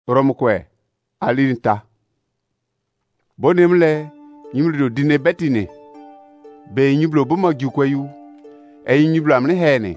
romkwe alinta bonemle nyimlido dine betine be nyiblo boma jukwayu nyiblo amne hene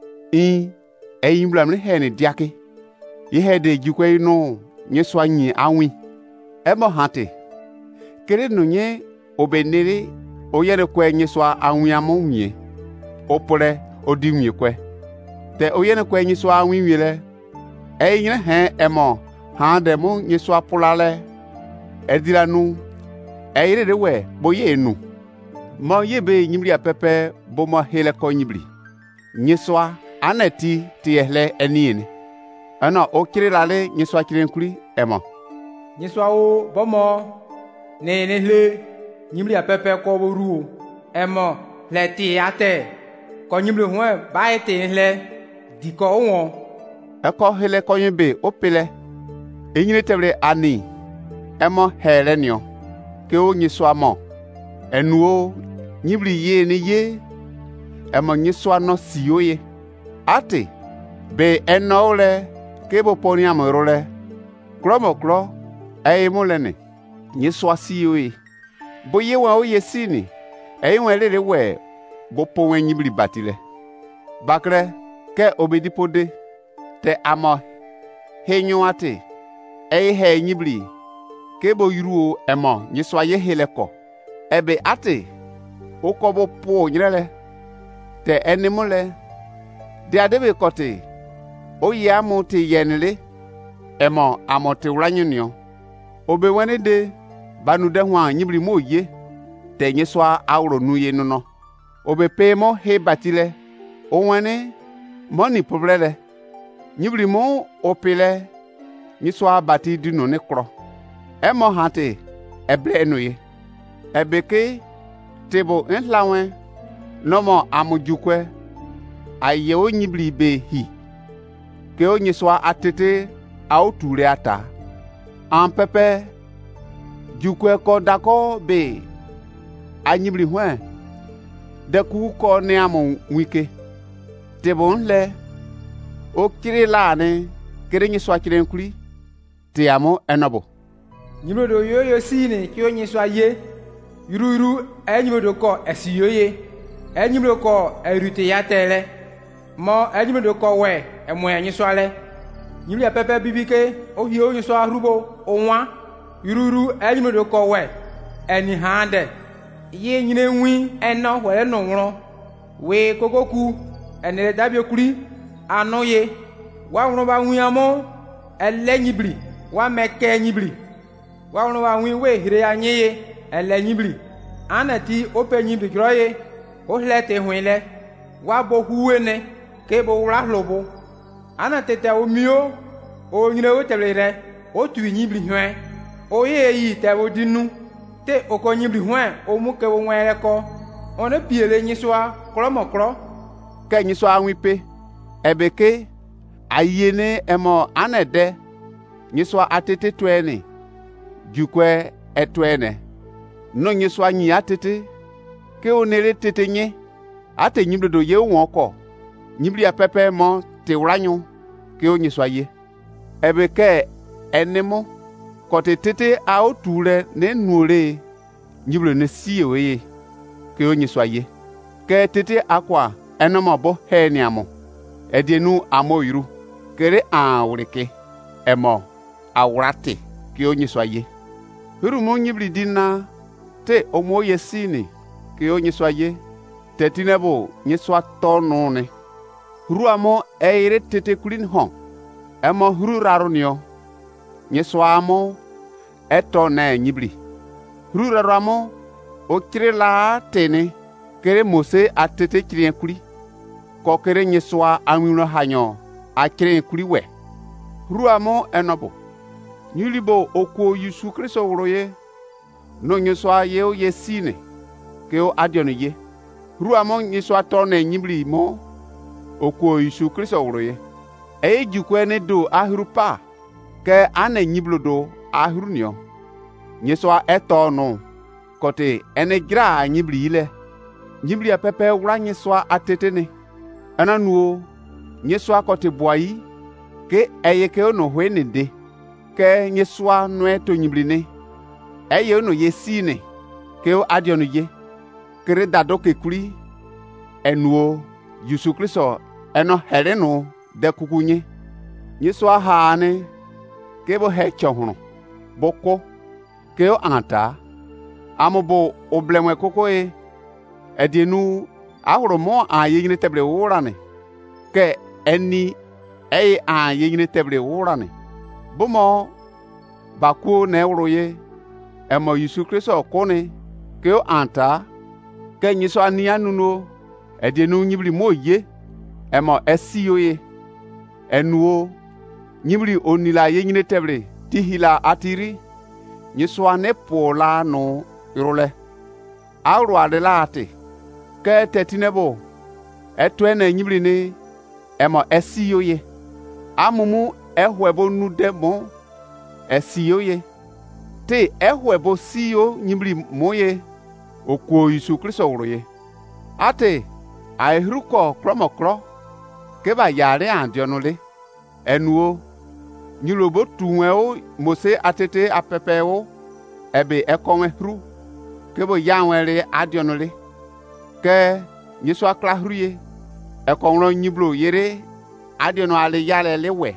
nyiblo amne hene diake ye hede jukwayu no nye swanyi awi emo hate kere no nye obenere oyere kwe nye swa awi amonwie opore odinwie kwe te oyene kwe nye swa awi wiele nyine he emo ha de mo nye swa pulale edira nu eyire de we boye nu mo yebe nyimri apepe bo mo hele ko nyibri nyiswa anati ti hele eniene ana okire lale nyiswa kirenkuri emo nyiswa o bo mo ne le nyimri apepe ko boru emo le ti ate ko nyimri ho ba ete le di ko won eko hele ko nyebe opele enyire tebre ani emo hele nio ke o nyiswa mo enuo nyibri ye ni ye emo nyiswa no siyoye ate be enole ke bo poni amorole kromokro molene nyiswa siyoye bo ye wa o ye sini wele we bo po wen nyibri batile bakre ke obedipode te amo henyo ate he nyibri ke bo yuruo emo nyiswa ye heleko ebe ate okobo po nyirele te enimule de adebe kote o ya muti yenle emo amote wranyunyo obe wenede banu de hwan nyibri moye te nyiswa awro nuye nuno obe pemo he batile o wane moni pobrele nyibri mo opile nyiswa bati dinu ne kro emo hate ebre enuye ebeke tebo enlawen nomo amujukwe aye o nyibri be hi ke o nyiswa atete auture ata an pepe jukwe ko dako be anyibri hwen de ku ko ne amu wike tebo nle o kire lane kire nyiswa kirenkuri te amo enobo nyimrodo yoyo sine ki o nyiswa ye yuru enyimrodo ko esiyoye enyimrodo ko erute yatele mo enyimrodo ko we emo nyiswa le nyimri apepe bibike o hiyo nyiswa rubo onwa yuru enyimrodo ko we eni hande ye nyine nwi eno wele no nro we kokoku enere dabiokuri anoye wa nro ba nwi amo ele nyibri wa meke nyibri wa nro ba nwi we hire anyeye ele nyibri anati ope nyibri groye o hlete huile wa bo huwene ke bo wra lobo anatete o mio o nyire o telere o tu nyibri hwe o ye yi te o dinu te o ko nyibri hwe o mu ke wo nwere ko one piele nyiswa kromokro ke nyiswa wipe ebeke ayene emo anede nyiswa atete twene jukwe etwene no nyiswa nyi atete ke onere tete nye ate nyibdo ye won ko nyibri apepe mo te wranyu ke onyiswa ye ebeke enemo ko tete a oture ne nuore nyibro ne siye ke onyiswa ye ke tete akwa enomo bo he ni amo edienu amoyiru kere awrike emo awrate ke onyiswa ye hurumo nyibri dina te omoye sini ke onyiswa ye tetinebo nyiswa tonu ne ruamo eire tete kulin hon emo huru rarunio nyiswa amo eto na nyibri huru raramo okire la tene kere mose atete kirien kuri ko kere nyiswa anwiro hanyo akire kuri we ruamo enobo nyulibo okwo Yesu Kristo wroye no nyiswa ye o yesine ke o adionu ye ruamo nyiswa to na nyibri mo okwo Yesu Kristo wroye jukwe ne do ahurupa ke ana nyiblodo ahurunio nyiswa eto no kote ene gra nyibri ile nyibri apepe wra nyiswa atetene ananuo nyiswa kote boyi ke eyeke ono hwenede ke nyesua noe to nyibrine eye no ye sine ke o adio no ye kere dado ke kuri enuo Yesu Kristo eno hereno de kukunye nyesua haane ke bo he chohunu boko ke o anta amobo oblemwe kokoe edienu ahoromo ayine tebre worane ke eni ayine tebre worane bomo baku ne wroye emo Yesu Kristo kone ke o anta ke nyiso anianu no edienu nyibri moye emo esioye enuo nyibri onila yine tebre tihila atiri nyiso ane pola no irole awro adela ate ke tetinebo etwene nyibri ni emo esioye amumu ehwebo nudemo esioye te ehwebo sio nyibri moye okwo Yesu Kristo wroye ate airuko kromokro ke ba yare andionule enuo nyilobo tuweo Mose atete apepeo ebe ekonwe hru ke bo yanwere adionule ke Yesu aklahruye ekonro nyiblo yere adiono ale yale lewe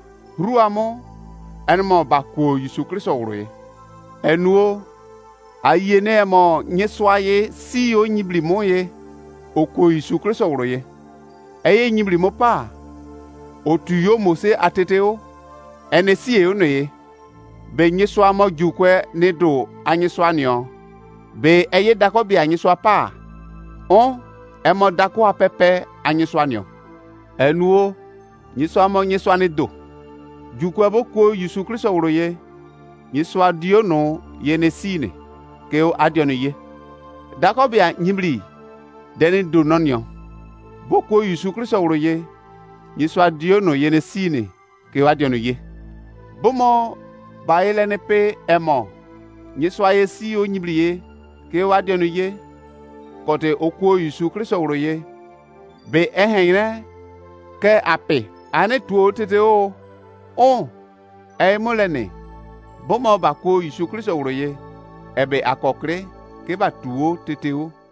ruamo enmo bakwo Yesu Kristo wroye enuo ayene mo nyeswaye siyo nyibli moye okwo Yesu Kristo wroye eye nyibli mopa otuyo Mose ateteo enesi onoye be nyeswa mo jukwe nedo anyeswa nio be eye dako bi anyeswa pa on emo dako apepe anyeswa nio enuo nyeswa mo nyeswa nedo jukwe boko Yesu Kristo wroye nyeswa diono yenesine ke o adiono ye dako bi nyibli deni do nonio boko Yesu Kristo wroye nyeswa diono yenesine ke o adiono ye bomo bailene pe emo nyeswa ye si o nyibliye ke o adiono ye kote okwo Yesu Kristo wroye be ehenre ke ape ane tuo tete o molene bomo bakwo Yesu Kristo wroye ebe akokre ke ba tuo tete o